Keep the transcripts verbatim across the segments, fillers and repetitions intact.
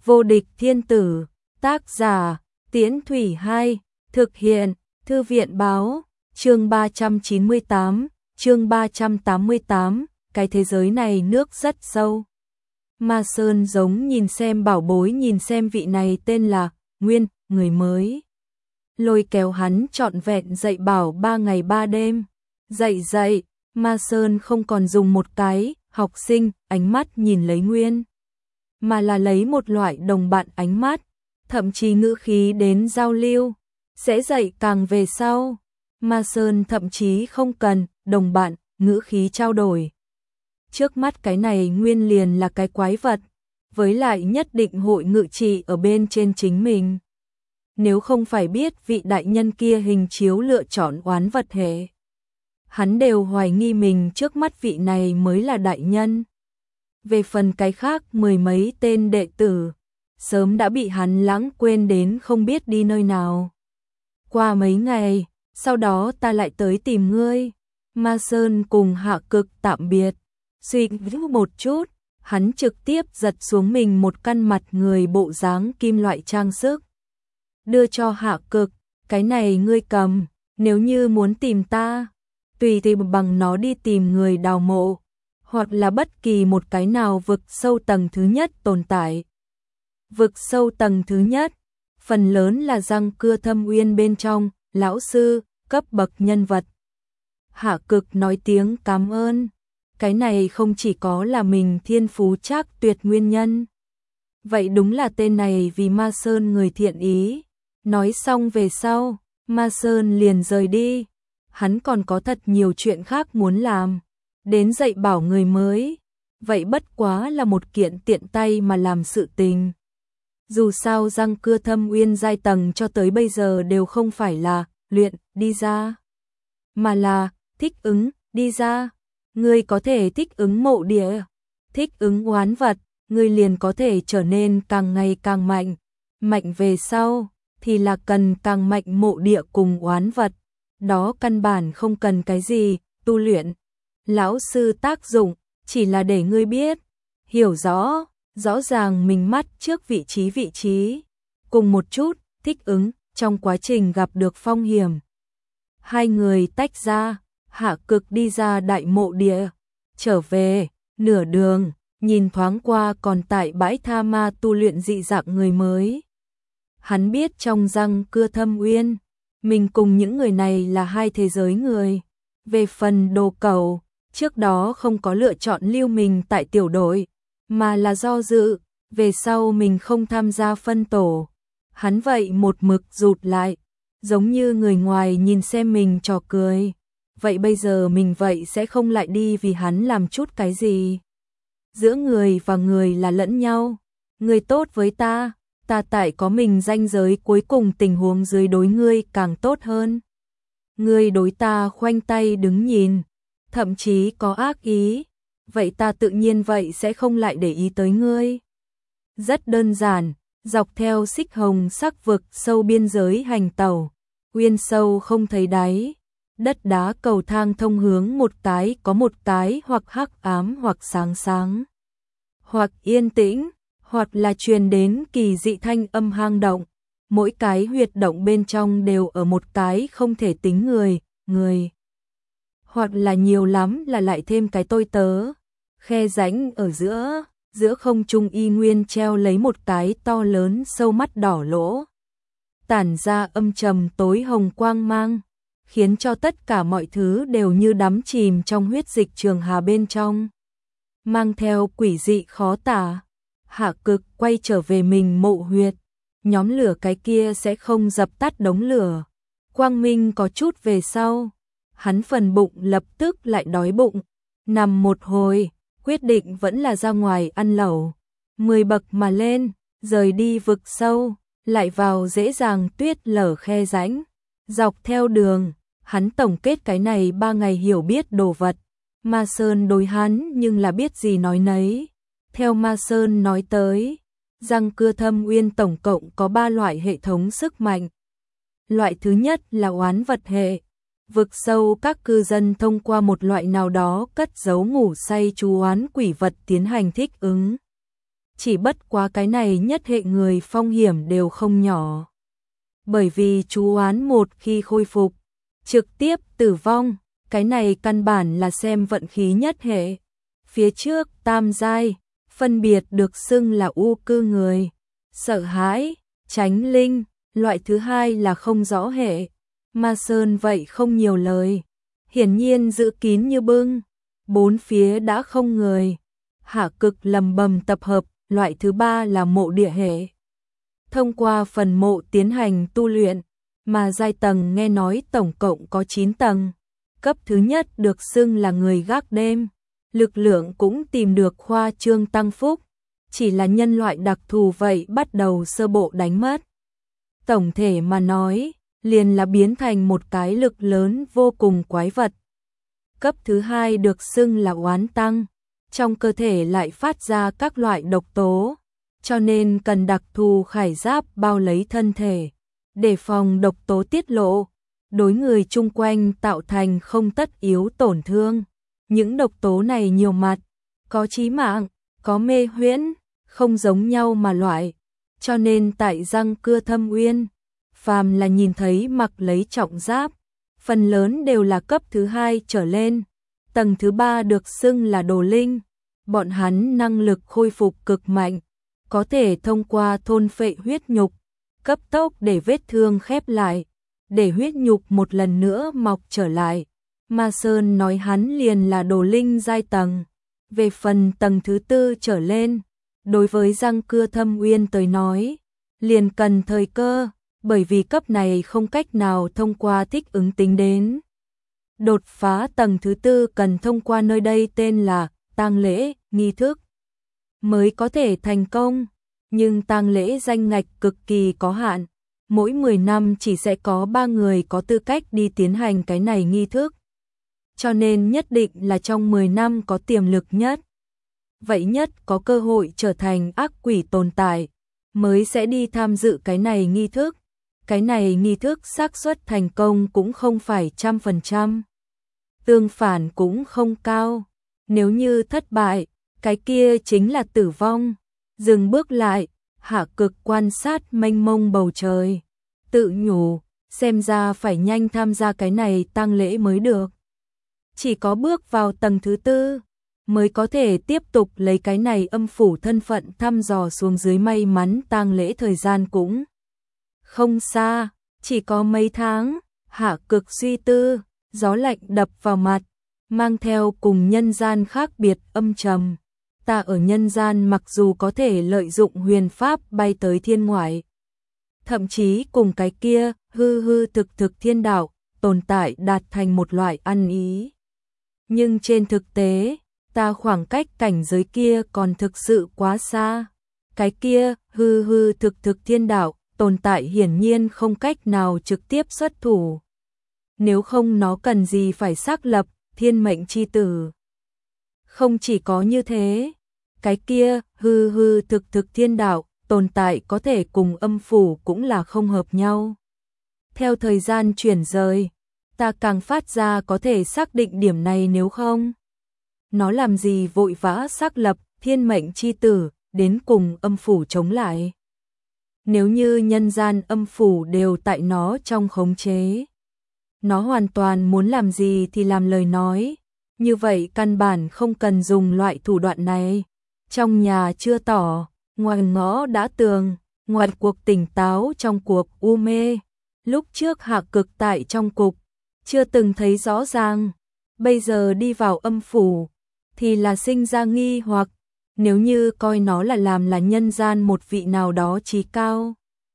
Vô địch thiên tử, tác giả, Tiễn Thủy hai, thực hiện, Thư viện báo, chương ba trăm chín mươi tám, chương ba trăm tám mươi tám, cái thế giới này nước rất sâu. Ma Sơn giống nhìn xem bảo bối, nhìn xem vị này tên là Nguyên, người mới. Lôi kéo hắn trọn vẹn dạy bảo ba ngày ba đêm. Dạy dạy, Ma Sơn không còn dùng một cái học sinh ánh mắt nhìn lấy Nguyên, mà là lấy một loại đồng bạn ánh mắt, thậm chí ngữ khí đến giao lưu. Sẽ dạy càng về sau, Ma Sơn thậm chí không cần đồng bạn, ngữ khí trao đổi. Trước mắt cái này Nguyên liền là cái quái vật, với lại nhất định hội ngự trị ở bên trên chính mình. Nếu không phải biết vị đại nhân kia hình chiếu lựa chọn oán vật hệ, hắn đều hoài nghi mình trước mắt vị này mới là đại nhân. Về phần cái khác mười mấy tên đệ tử, sớm đã bị hắn lãng quên đến không biết đi nơi nào. Qua mấy ngày, sau đó ta lại tới tìm ngươi. Ma Sơn cùng Hạ Cực tạm biệt. Suy nghĩ một chút, hắn trực tiếp giật xuống mình một căn mặt người bộ dáng kim loại trang sức, đưa cho Hạ Cực. Cái này ngươi cầm, nếu như muốn tìm ta, tùy thì bằng nó đi tìm người đào mộ, hoặc là bất kỳ một cái nào vực sâu tầng thứ nhất tồn tại. Vực sâu tầng thứ nhất, phần lớn là răng cưa thâm uyên bên trong, lão sư, cấp bậc nhân vật. Hạ Cực nói tiếng cảm ơn. Cái này không chỉ có là mình thiên phú trác tuyệt nguyên nhân. Vậy đúng là tên này vì Ma Sơn người thiện ý. Nói xong về sau, Ma Sơn liền rời đi. Hắn còn có thật nhiều chuyện khác muốn làm. Đến dạy bảo người mới, vậy bất quá là một kiện tiện tay mà làm sự tình. Dù sao răng cưa thâm uyên giai tầng cho tới bây giờ đều không phải là luyện đi ra, mà là thích ứng đi ra. Ngươi có thể thích ứng mộ địa, thích ứng oán vật, ngươi liền có thể trở nên càng ngày càng mạnh. Mạnh về sau thì là cần càng mạnh mộ địa cùng oán vật. Đó căn bản không cần cái gì tu luyện. Lão sư tác dụng chỉ là để ngươi biết, hiểu rõ, rõ ràng mình mắt trước vị trí vị trí, cùng một chút thích ứng trong quá trình gặp được phong hiểm. Hai người tách ra, Hạ Cực đi ra đại mộ địa, trở về, nửa đường, nhìn thoáng qua còn tại bãi tha ma tu luyện dị dạng người mới. Hắn biết trong răng cưa thâm uyên, mình cùng những người này là hai thế giới người. Về phần Đồ Cẩu, trước đó không có lựa chọn lưu mình tại tiểu đội, mà là do dự, về sau mình không tham gia phân tổ. Hắn vậy một mực rụt lại, giống như người ngoài nhìn xem mình trò cười. Vậy bây giờ mình vậy sẽ không lại đi vì hắn làm chút cái gì. Giữa người và người là lẫn nhau. Người tốt với ta, ta tại có mình ranh giới cuối cùng tình huống dưới đối ngươi càng tốt hơn. Ngươi đối ta khoanh tay đứng nhìn, thậm chí có ác ý, vậy ta tự nhiên vậy sẽ không lại để ý tới ngươi. Rất đơn giản, dọc theo xích hồng sắc vực sâu biên giới hành tẩu, uyên sâu không thấy đáy. Đất đá cầu thang thông hướng một cái có một cái hoặc hắc ám hoặc sáng sáng, hoặc yên tĩnh, hoặc là truyền đến kỳ dị thanh âm hang động. Mỗi cái huyệt động bên trong đều ở một cái không thể tính người, người. Hoặc là nhiều lắm là lại thêm cái tôi tớ. Khe rãnh ở giữa, giữa không trung y nguyên treo lấy một cái to lớn sâu mắt đỏ lỗ, tản ra âm trầm tối hồng quang mang, khiến cho tất cả mọi thứ đều như đắm chìm trong huyết dịch trường hà bên trong, mang theo quỷ dị khó tả. Hạ Cực quay trở về mình mộ huyệt, nhóm lửa cái kia sẽ không dập tắt đống lửa. Quang minh có chút về sau, hắn phần bụng lập tức lại đói bụng, nằm một hồi, quyết định vẫn là ra ngoài ăn lẩu. Mười bậc mà lên, rời đi vực sâu, lại vào dễ dàng tuyết lở khe rãnh. Dọc theo đường, hắn tổng kết cái này ba ngày hiểu biết đồ vật. Ma Sơn đối hắn nhưng là biết gì nói nấy. Theo Ma Sơn nói tới, răng cưa thâm uyên tổng cộng có ba loại hệ thống sức mạnh. Loại thứ nhất là oán vật hệ. Vực sâu các cư dân thông qua một loại nào đó cất giấu ngủ say chú oán quỷ vật tiến hành thích ứng. chỉ bất quá cái này nhất hệ người phong hiểm đều không nhỏ. Bởi vì chú oán một khi khôi phục, trực tiếp tử vong, cái này căn bản là xem vận khí nhất hệ. Phía trước tam giai, phân biệt được xưng là u cư người, sợ hãi, tránh linh, loại thứ hai là không rõ hệ. Ma Sơn vậy không nhiều lời, hiển nhiên giữ kín như bưng, bốn phía đã không người. Hạ Cực lầm bầm tập hợp, loại thứ ba là mộ địa hệ. Thông qua phần mộ tiến hành tu luyện, mà giai tầng nghe nói tổng cộng có chín tầng. Cấp thứ nhất được xưng là người gác đêm, lực lượng cũng tìm được khoa trương tăng phúc, chỉ là nhân loại đặc thù vậy bắt đầu sơ bộ đánh mất. Tổng thể mà nói, liền là biến thành một cái lực lớn vô cùng quái vật. Cấp thứ hai được xưng là oán tăng, trong cơ thể lại phát ra các loại độc tố, cho nên cần đặc thù khải giáp bao lấy thân thể, để phòng độc tố tiết lộ, đối người chung quanh tạo thành không tất yếu tổn thương. Những độc tố này nhiều mặt, có chí mạng, có mê huyễn, không giống nhau mà loại, cho nên tại Răng Cưa Thâm Uyên, phàm là nhìn thấy mặc lấy trọng giáp, phần lớn đều là cấp thứ hai trở lên, tầng thứ ba được xưng là đồ linh, bọn hắn năng lực khôi phục cực mạnh, có thể thông qua thôn phệ huyết nhục, cấp tốc để vết thương khép lại, để huyết nhục một lần nữa mọc trở lại. Ma Sơn nói hắn liền là đồ linh giai tầng. Về phần tầng thứ tư trở lên, đối với Răng Cưa Thâm Uyên tới nói, liền cần thời cơ, bởi vì cấp này không cách nào thông qua thích ứng tính đến. Đột phá tầng thứ tư cần thông qua nơi đây tên là tang lễ, nghi thức, mới có thể thành công, nhưng tang lễ danh ngạch cực kỳ có hạn, mỗi mười năm chỉ sẽ có ba người có tư cách đi tiến hành cái này nghi thức. Cho nên nhất định là trong mười năm có tiềm lực nhất, vậy nhất có cơ hội trở thành ác quỷ tồn tại, mới sẽ đi tham dự cái này nghi thức. Cái này nghi thức xác suất thành công cũng không phải trăm phần trăm, tương phản cũng không cao. Nếu như thất bại, cái kia chính là tử vong. Dừng bước lại, Hạ Cực quan sát mênh mông bầu trời, tự nhủ, xem ra phải nhanh tham gia cái này tang lễ mới được. Chỉ có bước vào tầng thứ tư, mới có thể tiếp tục lấy cái này âm phủ thân phận thăm dò xuống dưới. May mắn tang lễ thời gian cũng không xa, chỉ có mấy tháng. Hạ Cực suy tư, gió lạnh đập vào mặt, mang theo cùng nhân gian khác biệt âm trầm. Ta ở nhân gian mặc dù có thể lợi dụng huyền pháp bay tới thiên ngoại, thậm chí cùng cái kia hư hư thực thực thiên đạo tồn tại đạt thành một loại ăn ý, nhưng trên thực tế, ta khoảng cách cảnh giới kia còn thực sự quá xa. Cái kia hư hư thực thực thiên đạo tồn tại hiển nhiên không cách nào trực tiếp xuất thủ. Nếu không nó cần gì phải xác lập thiên mệnh chi tử. Không chỉ có như thế, cái kia hư hư thực thực thiên đạo tồn tại có thể cùng âm phủ cũng là không hợp nhau. Theo thời gian chuyển rời, ta càng phát ra có thể xác định điểm này, nếu không, nó làm gì vội vã xác lập thiên mệnh chi tử đến cùng âm phủ chống lại. Nếu như nhân gian âm phủ đều tại nó trong khống chế, nó hoàn toàn muốn làm gì thì làm lời nói, như vậy căn bản không cần dùng loại thủ đoạn này. Trong nhà chưa tỏ, ngoài ngõ đã tường, ngoài cuộc tỉnh táo trong cuộc u mê. Lúc trước Hạ Cực tại trong cục, chưa từng thấy rõ ràng, bây giờ đi vào âm phủ, thì là sinh ra nghi hoặc, nếu như coi nó là làm là nhân gian một vị nào đó trí cao,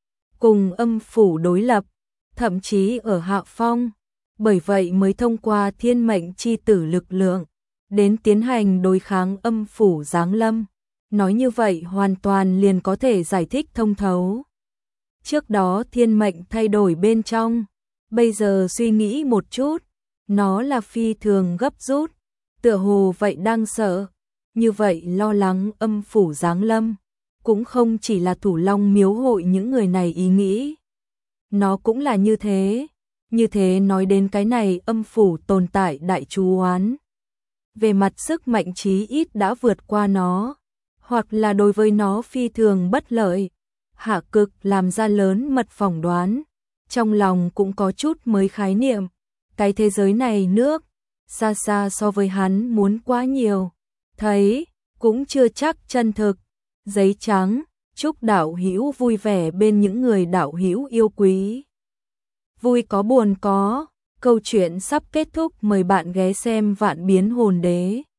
cùng âm phủ đối lập, thậm chí ở hạ phong, bởi vậy mới thông qua thiên mệnh chi tử lực lượng, đến tiến hành đối kháng âm phủ giáng lâm. Nói như vậy hoàn toàn liền có thể giải thích thông thấu. Trước đó thiên mệnh thay đổi bên trong, bây giờ suy nghĩ một chút, nó là phi thường gấp rút, tựa hồ vậy đang sợ, như vậy lo lắng âm phủ giáng lâm, cũng không chỉ là Thủ Long miếu hội những người này ý nghĩ. Nó cũng là như thế, như thế nói đến cái này âm phủ tồn tại đại chú oán. Về mặt sức mạnh chí ít đã vượt qua nó, hoặc là đối với nó phi thường bất lợi. Hạ Cực làm ra lớn mật phỏng đoán, trong lòng cũng có chút mới khái niệm, cái thế giới này nước, xa xa so với hắn muốn quá nhiều, thấy, cũng chưa chắc chân thực. Giấy trắng, chúc đạo hữu vui vẻ bên những người đạo hữu yêu quý. Vui có buồn có, câu chuyện sắp kết thúc, mời bạn ghé xem Vạn Biến Hồn Đế.